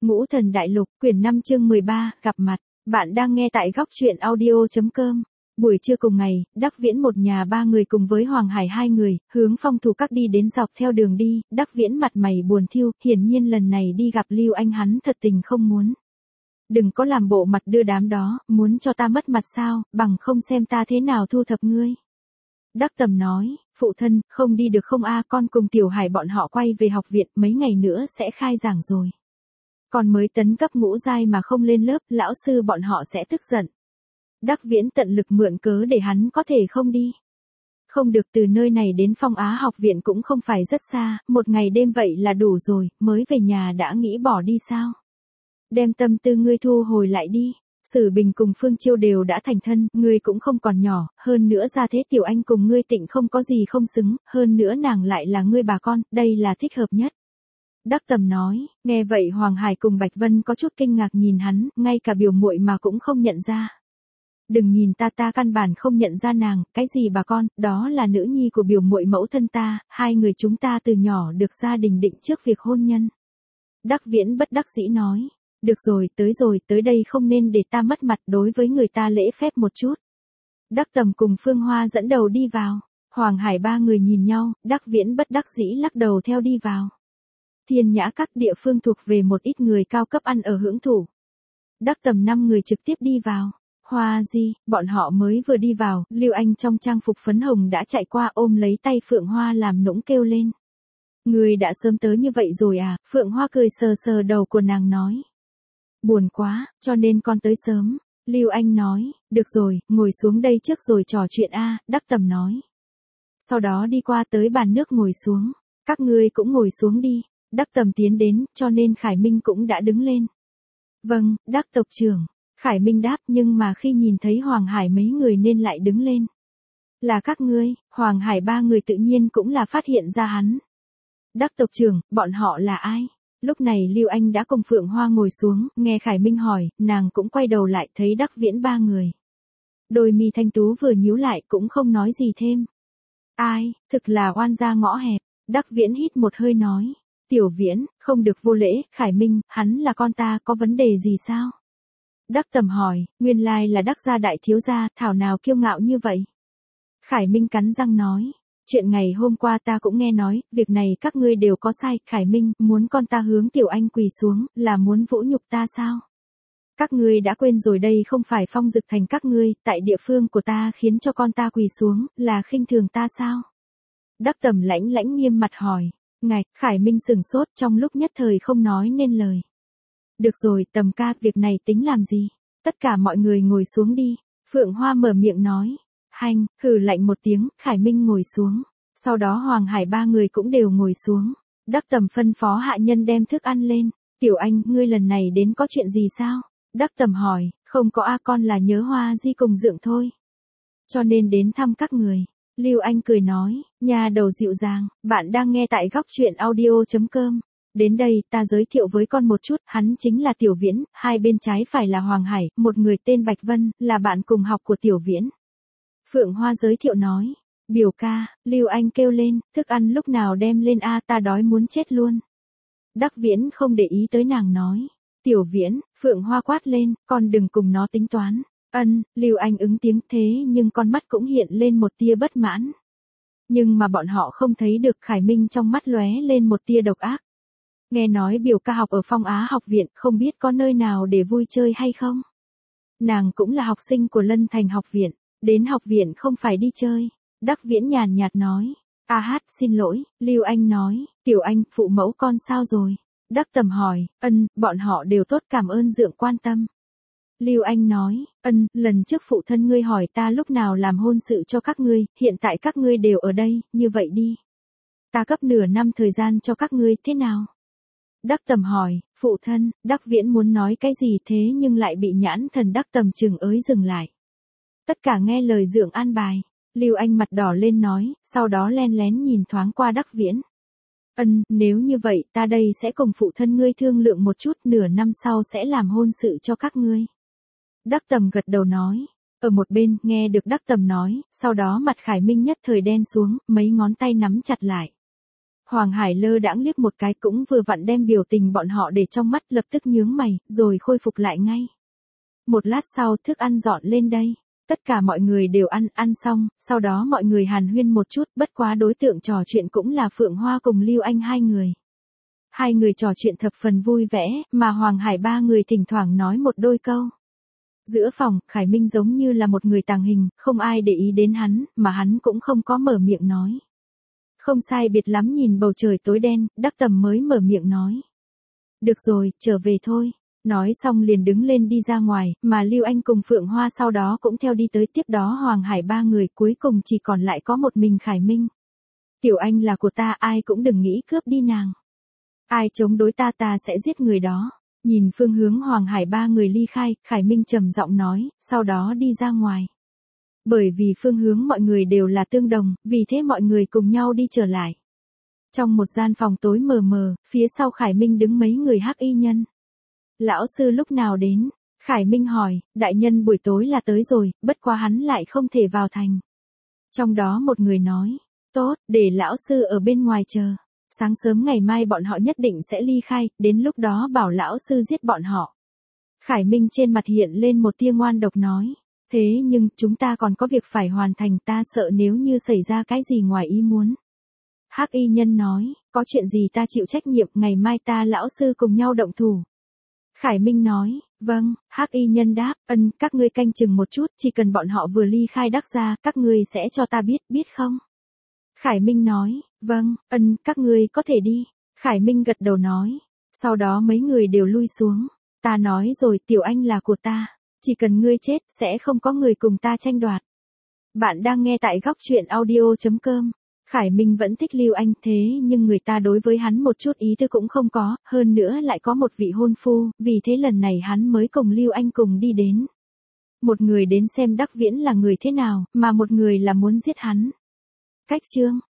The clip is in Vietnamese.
Ngũ Thần Đại Lục, quyển 5 chương 13, gặp mặt. Bạn đang nghe tại góc truyện audio.com. Buổi trưa cùng ngày, Đắc Viễn một nhà ba người cùng với Hoàng Hải hai người, hướng Phong Thủ Các đi đến dọc theo đường đi. Đắc Viễn mặt mày buồn thiu, hiển nhiên lần này đi gặp Lưu Anh hắn thật tình không muốn. Đừng có làm bộ mặt đưa đám đó, muốn cho ta mất mặt sao, bằng không xem ta thế nào thu thập ngươi. Đắc Tầm nói, phụ thân, không đi được không a, con cùng Tiểu Hải bọn họ quay về học viện, mấy ngày nữa sẽ khai giảng rồi. Còn mới tấn cấp ngũ giai mà không lên lớp, lão sư bọn họ sẽ tức giận. Đắc Viễn tận lực mượn cớ để hắn có thể không đi. Không được, từ nơi này đến Phong Á học viện cũng không phải rất xa, một ngày đêm vậy là đủ rồi, mới về nhà đã nghĩ bỏ đi sao? Đem tâm tư ngươi thu hồi lại đi. Sử Bình cùng Phương Chiêu đều đã thành thân, ngươi cũng không còn nhỏ, hơn nữa ra thế Tiểu Anh cùng ngươi Tịnh không có gì không xứng, hơn nữa nàng lại là ngươi bà con, đây là thích hợp nhất. Đắc Tầm nói, nghe vậy Hoàng Hải cùng Bạch Vân có chút kinh ngạc nhìn hắn, ngay cả biểu muội mà cũng không nhận ra. Đừng nhìn ta căn bản không nhận ra nàng, cái gì bà con, đó là nữ nhi của biểu muội mẫu thân ta, hai người chúng ta từ nhỏ được gia đình định trước việc hôn nhân. Đắc Viễn bất đắc dĩ nói, được rồi, tới đây không nên để ta mất mặt, đối với người ta lễ phép một chút. Đắc Tầm cùng Phương Hoa dẫn đầu đi vào, Hoàng Hải ba người nhìn nhau, Đắc Viễn bất đắc dĩ lắc đầu theo đi vào. Thiên Nhã Các địa phương thuộc về một ít người cao cấp ăn ở hưởng thụ. Đắc Tầm 5 người trực tiếp đi vào. Hoa Di, bọn họ mới vừa đi vào, Lưu Anh trong trang phục phấn hồng đã chạy qua ôm lấy tay Phượng Hoa làm nũng kêu lên. Người đã sớm tới như vậy rồi à, Phượng Hoa cười sờ sờ đầu của nàng nói. Buồn quá, cho nên con tới sớm. Lưu Anh nói, được rồi, ngồi xuống đây trước rồi trò chuyện a, Đắc Tầm nói. Sau đó đi qua tới bàn nước ngồi xuống, các ngươi cũng ngồi xuống đi. Đắc Tầm tiến đến, cho nên Khải Minh cũng đã đứng lên. Vâng, Đắc tộc trưởng. Khải Minh đáp, nhưng mà khi nhìn thấy Hoàng Hải mấy người nên lại đứng lên. Là các ngươi, Hoàng Hải ba người tự nhiên cũng là phát hiện ra hắn. Đắc tộc trưởng, bọn họ là ai? Lúc này Lưu Anh đã cùng Phượng Hoa ngồi xuống, nghe Khải Minh hỏi, nàng cũng quay đầu lại thấy Đắc Viễn ba người. Đôi mi thanh tú vừa nhíu lại cũng không nói gì thêm. Ai, thực là oan gia ngõ hẹp. Đắc Viễn hít một hơi nói. Tiểu Viễn, không được vô lễ, Khải Minh, hắn là con ta, có vấn đề gì sao? Đắc Tầm hỏi, nguyên lai là Đắc gia đại thiếu gia, thảo nào kiêu ngạo như vậy? Khải Minh cắn răng nói, chuyện ngày hôm qua ta cũng nghe nói, việc này các ngươi đều có sai, Khải Minh, muốn con ta hướng Tiểu Anh quỳ xuống, là muốn vũ nhục ta sao? Các ngươi đã quên rồi đây không phải Phong Dực Thành các ngươi, tại địa phương của ta khiến cho con ta quỳ xuống, là khinh thường ta sao? Đắc Tầm lãnh nghiêm mặt hỏi. Ngạch, Khải Minh sửng sốt trong lúc nhất thời không nói nên lời. Được rồi, Tầm ca, việc này tính làm gì? Tất cả mọi người ngồi xuống đi. Phượng Hoa mở miệng nói. Hành, hừ lạnh một tiếng, Khải Minh ngồi xuống. Sau đó Hoàng Hải ba người cũng đều ngồi xuống. Đắc Tầm phân phó hạ nhân đem thức ăn lên. Tiểu Anh, ngươi lần này đến có chuyện gì sao? Đắc Tầm hỏi, không có a, con là nhớ Hoa Di cùng Dượng thôi. Cho nên đến thăm các người. Lưu Anh cười nói, nhà đầu dịu dàng, bạn đang nghe tại góc truyện audio.com. Đến đây, ta giới thiệu với con một chút, hắn chính là Tiểu Viễn, hai bên trái phải là Hoàng Hải, một người tên Bạch Vân, là bạn cùng học của Tiểu Viễn. Phượng Hoa giới thiệu nói, biểu ca, Lưu Anh kêu lên, thức ăn lúc nào đem lên a, ta đói muốn chết luôn. Đắc Viễn không để ý tới nàng nói, Tiểu Viễn, Phượng Hoa quát lên, con đừng cùng nó tính toán. Lưu Anh ứng tiếng thế nhưng con mắt cũng hiện lên một tia bất mãn. Nhưng mà bọn họ không thấy được Khải Minh trong mắt lóe lên một tia độc ác. Nghe nói biểu ca học ở Phong Á học viện, không biết có nơi nào để vui chơi hay không? Nàng cũng là học sinh của Lân Thành học viện, đến học viện không phải đi chơi. Đắc Viễn nhàn nhạt nói. Xin lỗi, Lưu Anh nói, Tiểu Anh, phụ mẫu con sao rồi? Đắc Tầm hỏi, bọn họ đều tốt, cảm ơn Dượng quan tâm. Lưu Anh nói, lần trước phụ thân ngươi hỏi ta lúc nào làm hôn sự cho các ngươi, hiện tại các ngươi đều ở đây, như vậy đi. Ta cấp nửa năm thời gian cho các ngươi, thế nào? Đắc Tầm hỏi, phụ thân, Đắc Viễn muốn nói cái gì thế nhưng lại bị nhãn thần Đắc Tầm chừng ới dừng lại. Tất cả nghe lời Dượng an bài. Lưu Anh mặt đỏ lên nói, sau đó len lén nhìn thoáng qua Đắc Viễn. Nếu như vậy ta đây sẽ cùng phụ thân ngươi thương lượng một chút, nửa năm sau sẽ làm hôn sự cho các ngươi. Đắc Tầm gật đầu nói. Ở một bên, nghe được Đắc Tầm nói, sau đó mặt Khải Minh nhất thời đen xuống, mấy ngón tay nắm chặt lại. Hoàng Hải lơ đãng liếc một cái cũng vừa vặn đem biểu tình bọn họ để trong mắt, lập tức nhướng mày, rồi khôi phục lại ngay. Một lát sau thức ăn dọn lên đây. Tất cả mọi người đều ăn xong, sau đó mọi người hàn huyên một chút, bất quá đối tượng trò chuyện cũng là Phượng Hoa cùng Lưu Anh hai người. Hai người trò chuyện thập phần vui vẻ, mà Hoàng Hải ba người thỉnh thoảng nói một đôi câu. Giữa phòng, Khải Minh giống như là một người tàng hình, không ai để ý đến hắn, mà hắn cũng không có mở miệng nói. Không sai biệt lắm nhìn bầu trời tối đen, Đắc Tầm mới mở miệng nói. Được rồi, trở về thôi. Nói xong liền đứng lên đi ra ngoài, mà Lưu Anh cùng Phượng Hoa sau đó cũng theo đi tới, tiếp đó Hoàng Hải ba người, cuối cùng chỉ còn lại có một mình Khải Minh. Tiểu Anh là của ta, ai cũng đừng nghĩ cướp đi nàng. Ai chống đối ta sẽ giết người đó. Nhìn phương hướng Hoàng Hải ba người ly khai, Khải Minh trầm giọng nói, sau đó đi ra ngoài. Bởi vì phương hướng mọi người đều là tương đồng, vì thế mọi người cùng nhau đi trở lại. Trong một gian phòng tối mờ mờ, phía sau Khải Minh đứng mấy người hắc y nhân. Lão sư lúc nào đến? Khải Minh hỏi, đại nhân buổi tối là tới rồi, bất quá hắn lại không thể vào thành. Trong đó một người nói, tốt, để lão sư ở bên ngoài chờ. Sáng sớm ngày mai bọn họ nhất định sẽ ly khai, đến lúc đó bảo lão sư giết bọn họ. Khải Minh trên mặt hiện lên một tia ngoan độc nói, thế nhưng chúng ta còn có việc phải hoàn thành, ta sợ nếu như xảy ra cái gì ngoài ý muốn. Hắc y nhân nói, có chuyện gì ta chịu trách nhiệm, ngày mai ta lão sư cùng nhau động thủ. Khải Minh nói, vâng. Hắc y nhân đáp, các ngươi canh chừng một chút, chỉ cần bọn họ vừa ly khai Đắc gia, các ngươi sẽ cho ta biết không? Khải Minh nói, vâng, các ngươi có thể đi. Khải Minh gật đầu nói, sau đó mấy người đều lui xuống. Ta nói rồi, Tiểu Anh là của ta, chỉ cần ngươi chết, sẽ không có người cùng ta tranh đoạt. Bạn đang nghe tại góc truyện audio.com. Khải Minh vẫn thích Lưu Anh, thế nhưng người ta đối với hắn một chút ý tư cũng không có, hơn nữa lại có một vị hôn phu, vì thế lần này hắn mới cùng Lưu Anh cùng đi đến. Một người đến xem Đắc Viễn là người thế nào, mà một người là muốn giết hắn. Cách chương